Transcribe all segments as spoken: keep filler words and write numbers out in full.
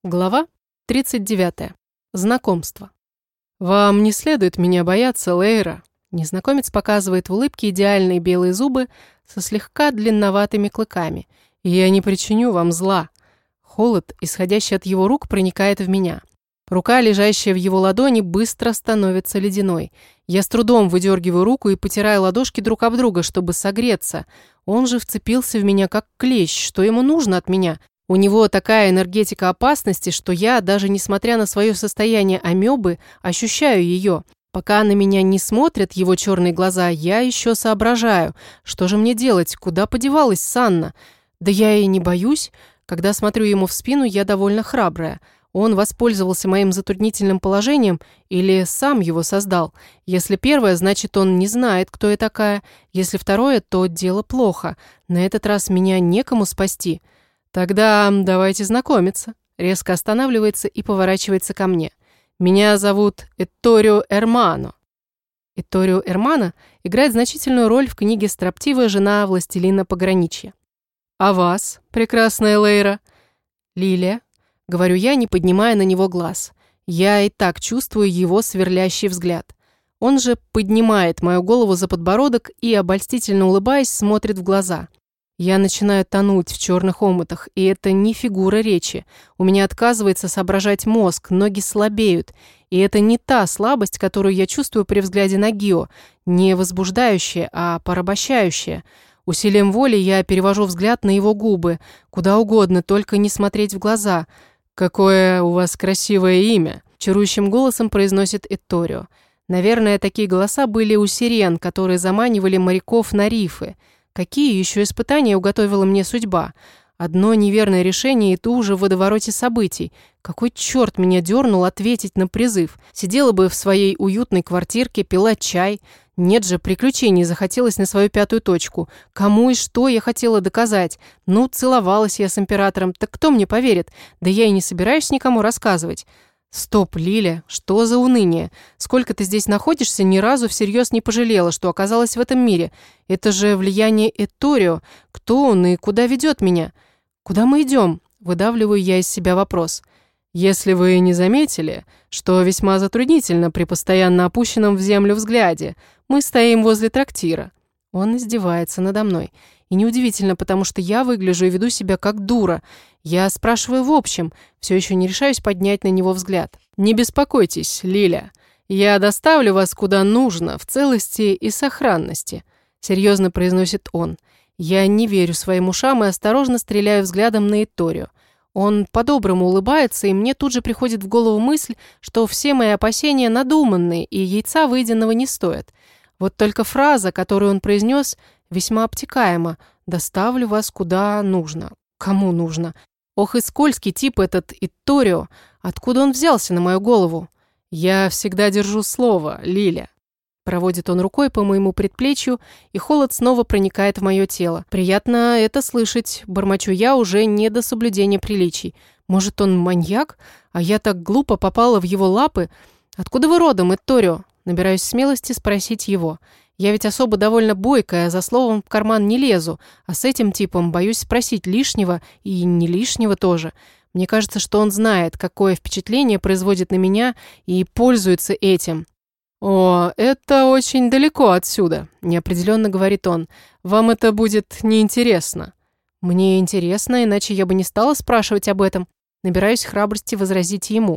Глава тридцать девятая. Знакомство. «Вам не следует меня бояться, Лейра». Незнакомец показывает в улыбке идеальные белые зубы со слегка длинноватыми клыками. «Я не причиню вам зла». Холод, исходящий от его рук, проникает в меня. Рука, лежащая в его ладони, быстро становится ледяной. Я с трудом выдергиваю руку и потираю ладошки друг об друга, чтобы согреться. Он же вцепился в меня как клещ. Что ему нужно от меня? У него такая энергетика опасности, что я, даже несмотря на свое состояние амебы, ощущаю ее. Пока на меня не смотрят его черные глаза, я еще соображаю. Что же мне делать? Куда подевалась Санна? Да я и не боюсь. Когда смотрю ему в спину, я довольно храбрая. Он воспользовался моим затруднительным положением или сам его создал. Если первое, значит, он не знает, кто я такая. Если второе, то дело плохо. На этот раз меня некому спасти. «Тогда давайте знакомиться». Резко останавливается и поворачивается ко мне. «Меня зовут Этторио Эрмано». Этторио Эрмано играет значительную роль в книге «Строптивая жена властелина пограничья». «А вас, прекрасная Лейра?» «Лилия», — говорю я, не поднимая на него глаз. Я и так чувствую его сверлящий взгляд. Он же поднимает мою голову за подбородок и, обольстительно улыбаясь, смотрит в глаза. Я начинаю тонуть в черных омутах, и это не фигура речи. У меня отказывается соображать мозг, ноги слабеют. И это не та слабость, которую я чувствую при взгляде на Гио, не возбуждающая, а порабощающая. Усилием воли я перевожу взгляд на его губы, куда угодно, только не смотреть в глаза. «Какое у вас красивое имя!» – чарующим голосом произносит Этторио. Наверное, такие голоса были у сирен, которые заманивали моряков на рифы. Какие еще испытания уготовила мне судьба? Одно неверное решение и ты уже в водовороте событий. Какой черт меня дернул ответить на призыв? Сидела бы в своей уютной квартирке, пила чай. Нет же, приключений захотелось на свою пятую точку. Кому и что я хотела доказать? Ну, целовалась я с императором, так кто мне поверит? Да я и не собираюсь никому рассказывать. Стоп, Лиля, что за уныние? Сколько ты здесь находишься, ни разу всерьез не пожалела, что оказалась в этом мире. Это же влияние Этторио. Кто он и куда ведет меня? Куда мы идем? Выдавливаю я из себя вопрос. Если вы не заметили, что весьма затруднительно при постоянно опущенном в землю взгляде, мы стоим возле трактира. Он издевается надо мной. И неудивительно, потому что я выгляжу и веду себя как дура. Я спрашиваю в общем, все еще не решаюсь поднять на него взгляд. «Не беспокойтесь, Лиля. Я доставлю вас куда нужно, в целости и сохранности», — серьезно произносит он. Я не верю своим ушам и осторожно стреляю взглядом на Этторио. Он по-доброму улыбается, и мне тут же приходит в голову мысль, что все мои опасения надуманные, и яйца выеденного не стоят. Вот только фраза, которую он произнес, весьма обтекаема. «Доставлю вас куда нужно». Кому нужно? Ох и скользкий тип этот Этторио. Откуда он взялся на мою голову? «Я всегда держу слово, Лиля». Проводит он рукой по моему предплечью, и холод снова проникает в мое тело. Приятно это слышать, бормочу я уже не до соблюдения приличий. Может, он маньяк? А я так глупо попала в его лапы? Откуда вы родом, Этторио? Набираюсь смелости спросить его. Я ведь особо довольно бойкая, за словом в карман не лезу, а с этим типом боюсь спросить лишнего и не лишнего тоже. Мне кажется, что он знает, какое впечатление производит на меня и пользуется этим. «О, это очень далеко отсюда», – неопределенно говорит он. «Вам это будет неинтересно». «Мне интересно, иначе я бы не стала спрашивать об этом». Набираюсь храбрости возразить ему.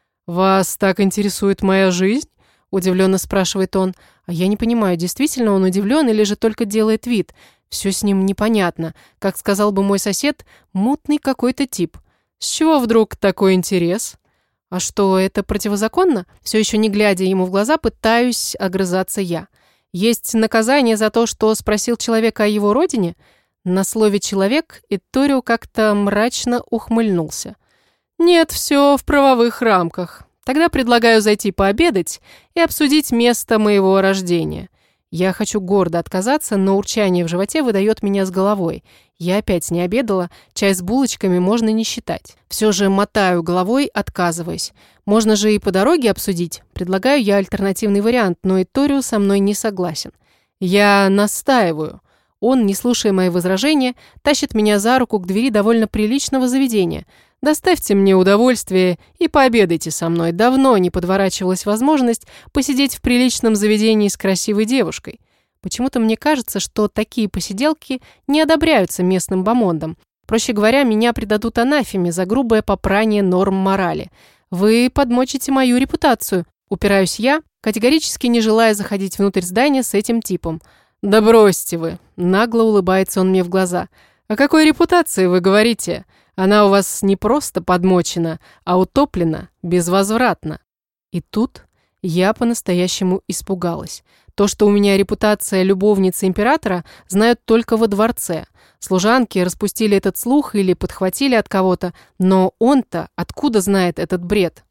«Вас так интересует моя жизнь?» – удивленно спрашивает он. А я не понимаю, действительно он удивлен или же только делает вид. Все с ним непонятно. Как сказал бы мой сосед, мутный какой-то тип. «С чего вдруг такой интерес?» «А что, это противозаконно?» Все еще не глядя ему в глаза, пытаюсь огрызаться я. «Есть наказание за то, что спросил человека о его родине?» На слове «человек» Этторио как-то мрачно ухмыльнулся. «Нет, все в правовых рамках. Тогда предлагаю зайти пообедать и обсудить место моего рождения». Я хочу гордо отказаться, но урчание в животе выдает меня с головой. Я опять не обедала, чай с булочками можно не считать. Все же мотаю головой, отказываясь. Можно же и по дороге обсудить. Предлагаю я альтернативный вариант, но Этторио со мной не согласен. Я настаиваю. Он, не слушая мои возражения, тащит меня за руку к двери довольно приличного заведения. «Доставьте мне удовольствие и пообедайте со мной. Давно не подворачивалась возможность посидеть в приличном заведении с красивой девушкой». Почему-то мне кажется, что такие посиделки не одобряются местным бомондом. Проще говоря, меня предадут анафеме за грубое попрание норм морали. Вы подмочите мою репутацию. Упираюсь я, категорически не желая заходить внутрь здания с этим типом. «Да бросьте вы!» – нагло улыбается он мне в глаза. «О какой репутации вы говорите? Она у вас не просто подмочена, а утоплена безвозвратно». И тут я по-настоящему испугалась. То, что у меня репутация любовницы императора, знают только во дворце. Служанки распустили этот слух или подхватили от кого-то, но он-то откуда знает этот бред?